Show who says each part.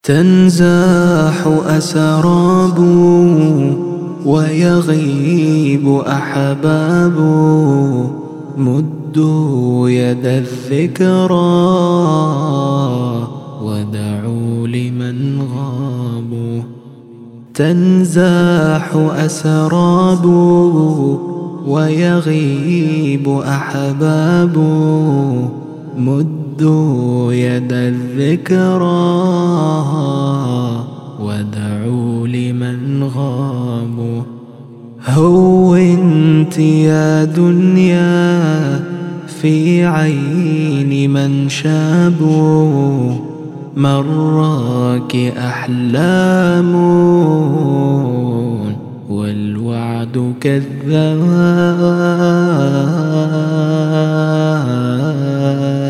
Speaker 1: تنزاح أسراب ويغيب أحباب، مدوا يد الذكرى ودعوا لمن غابوا. تنزاح أسراب ويغيب أحباب، مدوا يد الذكرى ودعوا لمن غابوا. هونت يا دنيا في عين من شابوا، مراك أحلام والوعد كذاب.